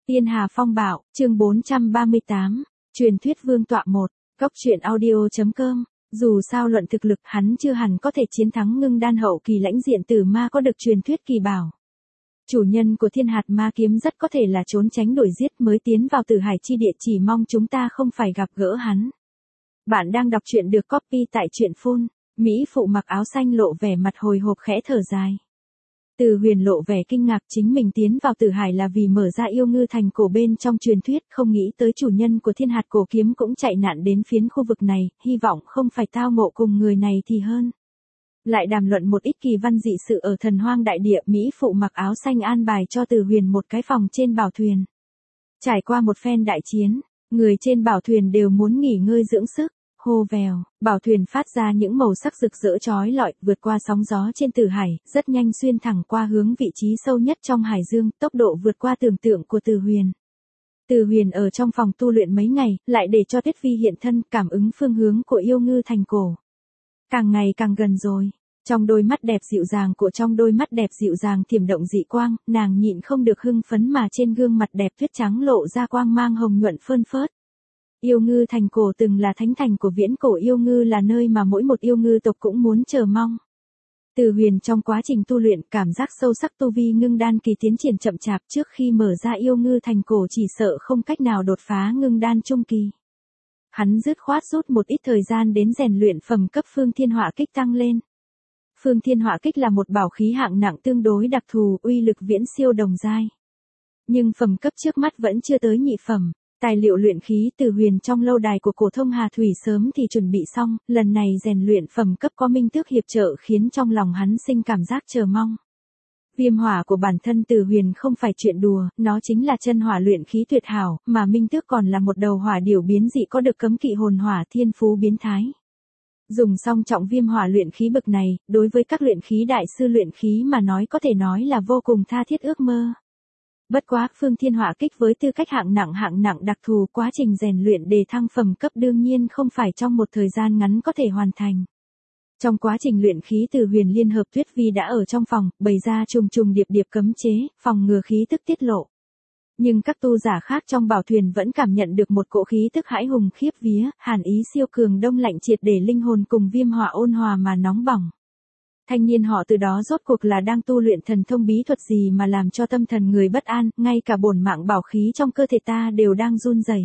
Tiên Hà Phong Bạo, chương 438, truyền thuyết vương tọa 1, góc truyện audio.com. Dù sao luận thực lực hắn chưa hẳn có thể chiến thắng ngưng đan hậu kỳ lãnh diện tử ma có được truyền thuyết kỳ bảo. Chủ nhân của thiên hạt ma kiếm rất có thể là trốn tránh đuổi giết mới tiến vào tử hải chi địa, chỉ mong chúng ta không phải gặp gỡ hắn. Bạn đang đọc truyện được copy tại truyện phun. Mỹ phụ mặc áo xanh lộ vẻ mặt hồi hộp khẽ thở dài. Từ Huyền lộ vẻ kinh ngạc, chính mình tiến vào tử hải là vì mở ra yêu ngư thành cổ bên trong truyền thuyết, không nghĩ tới chủ nhân của thiên hạt cổ kiếm cũng chạy nạn đến phiến khu vực này, hy vọng không phải tao ngộ cùng người này thì hơn. Lại đàm luận một ít kỳ văn dị sự ở thần hoang đại địa, Mỹ phụ mặc áo xanh an bài cho Từ Huyền một cái phòng trên bảo thuyền. Trải qua một phen đại chiến, người trên bảo thuyền đều muốn nghỉ ngơi dưỡng sức. Hô vèo, bảo thuyền phát ra những màu sắc rực rỡ chói lọi, vượt qua sóng gió trên tử hải, rất nhanh xuyên thẳng qua hướng vị trí sâu nhất trong hải dương, tốc độ vượt qua tưởng tượng của Từ Huyền. Từ Huyền ở trong phòng tu luyện mấy ngày, lại để cho Tuyết Vi hiện thân, cảm ứng phương hướng của yêu ngư thành cổ. Càng ngày càng gần rồi. Trong đôi mắt đẹp dịu dàng thiểm động dị quang, nàng nhịn không được hưng phấn mà trên gương mặt đẹp tuyết trắng lộ ra quang mang hồng nhuận phơn phớt. Yêu ngư thành cổ từng là thánh thành của viễn cổ yêu ngư, là nơi mà mỗi một yêu ngư tộc cũng muốn chờ mong. Từ Huyền trong quá trình tu luyện cảm giác sâu sắc tu vi ngưng đan kỳ tiến triển chậm chạp, trước khi mở ra yêu ngư thành cổ chỉ sợ không cách nào đột phá ngưng đan trung kỳ. Hắn dứt khoát rút một ít thời gian đến rèn luyện phẩm cấp Phương Thiên Họa Kích tăng lên. Phương Thiên Họa Kích là một bảo khí hạng nặng tương đối đặc thù, uy lực viễn siêu đồng giai. Nhưng phẩm cấp trước mắt vẫn chưa tới nhị phẩm. Tài liệu luyện khí Từ Huyền trong lâu đài của cổ thông Hà Thủy sớm thì chuẩn bị xong, lần này rèn luyện phẩm cấp có minh tước hiệp trợ khiến trong lòng hắn sinh cảm giác chờ mong. Viêm hỏa của bản thân Từ Huyền không phải chuyện đùa, nó chính là chân hỏa luyện khí tuyệt hảo, mà minh tước còn là một đầu hỏa điểu biến dị có được cấm kỵ hồn hỏa thiên phú biến thái. Dùng song trọng viêm hỏa luyện khí bậc này, đối với các luyện khí đại sư luyện khí mà nói có thể nói là vô cùng tha thiết ước mơ. Bất quá, Phương Thiên Họa Kích với tư cách hạng nặng đặc thù, quá trình rèn luyện đề thăng phẩm cấp đương nhiên không phải trong một thời gian ngắn có thể hoàn thành. Trong quá trình luyện khí Từ Huyền liên hợp Tuyết Vi đã ở trong phòng, bày ra trùng điệp cấm chế, phòng ngừa khí tức tiết lộ. Nhưng các tu giả khác trong bảo thuyền vẫn cảm nhận được một cỗ khí tức hãi hùng khiếp vía, hàn ý siêu cường đông lạnh triệt để linh hồn cùng viêm hỏa ôn hòa mà nóng bỏng. Thanh niên họ từ đó rốt cuộc là đang tu luyện thần thông bí thuật gì mà làm cho tâm thần người bất an, ngay cả bổn mạng bảo khí trong cơ thể ta đều đang run rẩy.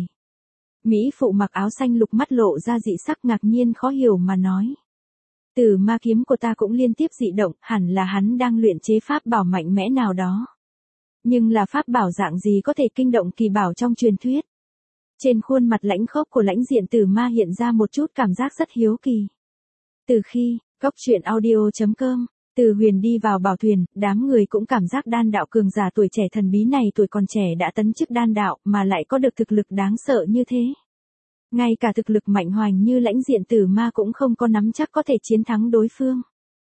Mỹ phụ mặc áo xanh lục mắt lộ ra dị sắc ngạc nhiên khó hiểu mà nói. Tử ma kiếm của ta cũng liên tiếp dị động, hẳn là hắn đang luyện chế pháp bảo mạnh mẽ nào đó. Nhưng là pháp bảo dạng gì có thể kinh động kỳ bảo trong truyền thuyết? Trên khuôn mặt lãnh khốc của lãnh diện tử ma hiện ra một chút cảm giác rất hiếu kỳ. Từ khi góc truyện audio.com, Từ Huyền đi vào bảo thuyền, đám người cũng cảm giác đan đạo cường giả tuổi trẻ thần bí này tuổi còn trẻ đã tấn chức đan đạo, mà lại có được thực lực đáng sợ như thế. Ngay cả thực lực mạnh hoành như lãnh diện tử ma cũng không có nắm chắc có thể chiến thắng đối phương.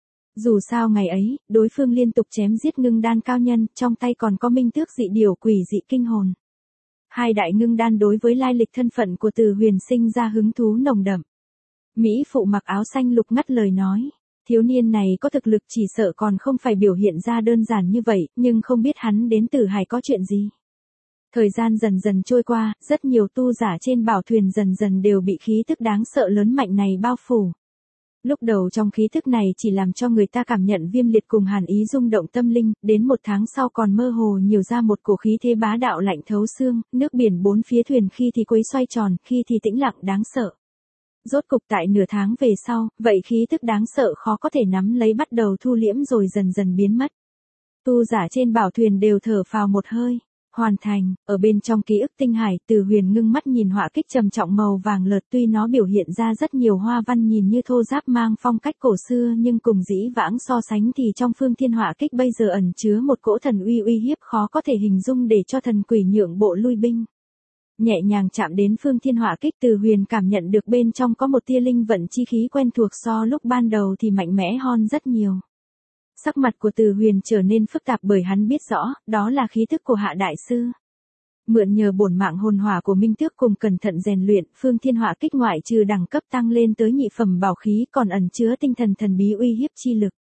Dù sao ngày ấy, đối phương liên tục chém giết ngưng đan cao nhân, trong tay còn có minh tước dị điểu quỷ dị kinh hồn. Hai đại ngưng đan đối với lai lịch thân phận của Từ Huyền sinh ra hứng thú nồng đậm. Mỹ phụ mặc áo xanh lục ngắt lời nói, thiếu niên này có thực lực chỉ sợ còn không phải biểu hiện ra đơn giản như vậy, nhưng không biết hắn đến Tử Hải có chuyện gì. Thời gian dần dần trôi qua, rất nhiều tu giả trên bảo thuyền dần dần đều bị khí tức đáng sợ lớn mạnh này bao phủ. Lúc đầu trong khí tức này chỉ làm cho người ta cảm nhận viêm liệt cùng hàn ý rung động tâm linh, đến một tháng sau còn mơ hồ nhiều ra một cổ khí thế bá đạo lạnh thấu xương, nước biển bốn phía thuyền khi thì quấy xoay tròn, khi thì tĩnh lặng đáng sợ. Rốt cục tại nửa tháng về sau, vậy khí tức đáng sợ khó có thể nắm lấy bắt đầu thu liễm rồi dần dần biến mất. Tu giả trên bảo thuyền đều thở phào một hơi. Hoàn thành, ở bên trong ký ức tinh hải, Từ Huyền ngưng mắt nhìn họa kích trầm trọng màu vàng lợt, tuy nó biểu hiện ra rất nhiều hoa văn nhìn như thô ráp mang phong cách cổ xưa, nhưng cùng dĩ vãng so sánh thì trong Phương Thiên Họa Kích bây giờ ẩn chứa một cỗ thần uy hiếp khó có thể hình dung để cho thần quỷ nhượng bộ lui binh. Nhẹ nhàng chạm đến Phương Thiên Họa Kích, Từ Huyền cảm nhận được bên trong có một tia linh vận chi khí quen thuộc, so lúc ban đầu thì mạnh mẽ hơn rất nhiều. Sắc mặt của Từ Huyền trở nên phức tạp bởi hắn biết rõ, đó là khí thức của Hạ Đại Sư. Mượn nhờ bổn mạng hồn hỏa của Minh Tước cùng cẩn thận rèn luyện, Phương Thiên Họa Kích ngoại trừ đẳng cấp tăng lên tới nhị phẩm bảo khí còn ẩn chứa tinh thần thần bí uy hiếp chi lực.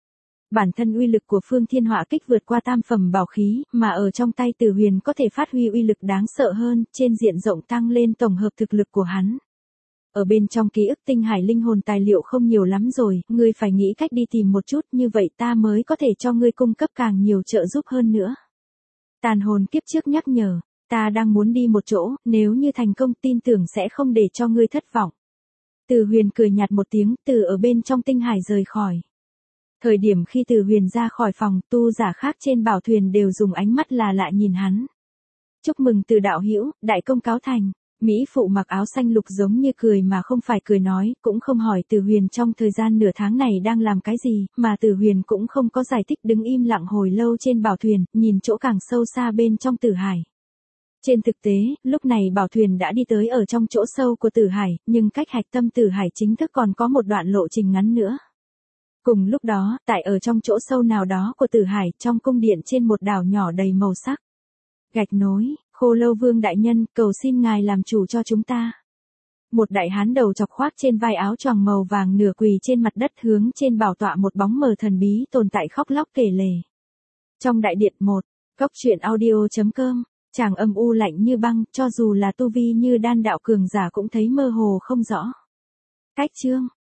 Bản thân uy lực của Phương Thiên Họa Kích vượt qua tam phẩm bảo khí, mà ở trong tay Tử Huyền có thể phát huy uy lực đáng sợ hơn, trên diện rộng tăng lên tổng hợp thực lực của hắn. Ở bên trong ký ức tinh hải linh hồn tài liệu không nhiều lắm rồi, ngươi phải nghĩ cách đi tìm một chút, như vậy ta mới có thể cho ngươi cung cấp càng nhiều trợ giúp hơn nữa. Tàn hồn kiếp trước nhắc nhở, ta đang muốn đi một chỗ, nếu như thành công tin tưởng sẽ không để cho ngươi thất vọng. Từ Huyền cười nhạt một tiếng, từ ở bên trong tinh hải rời khỏi. Thời điểm khi Từ Huyền ra khỏi phòng, tu giả khác trên bảo thuyền đều dùng ánh mắt là lạ nhìn hắn. Chúc mừng Từ đạo hữu, đại công cáo thành. Mỹ phụ mặc áo xanh lục giống như cười mà không phải cười nói, cũng không hỏi Từ Huyền trong thời gian nửa tháng này đang làm cái gì, mà Từ Huyền cũng không có giải thích, đứng im lặng hồi lâu trên bảo thuyền, nhìn chỗ càng sâu xa bên trong Tử Hải. Trên thực tế, lúc này bảo thuyền đã đi tới ở trong chỗ sâu của Tử Hải, nhưng cách hạch tâm Tử Hải chính thức còn có một đoạn lộ trình ngắn nữa. Cùng lúc đó, tại ở trong chỗ sâu nào đó của Tử Hải, trong cung điện trên một đảo nhỏ đầy màu sắc. Gạch nối, Khô Lâu Vương đại nhân, cầu xin ngài làm chủ cho chúng ta. Một đại hán đầu chọc khoác trên vai áo choàng màu vàng nửa quỳ trên mặt đất hướng trên bảo tọa một bóng mờ thần bí tồn tại khóc lóc kể lể. Trong đại điện 1, Cốc truyện audio.com, chàng âm u lạnh như băng, cho dù là tu vi như đan đạo cường giả cũng thấy mơ hồ không rõ. Cách chương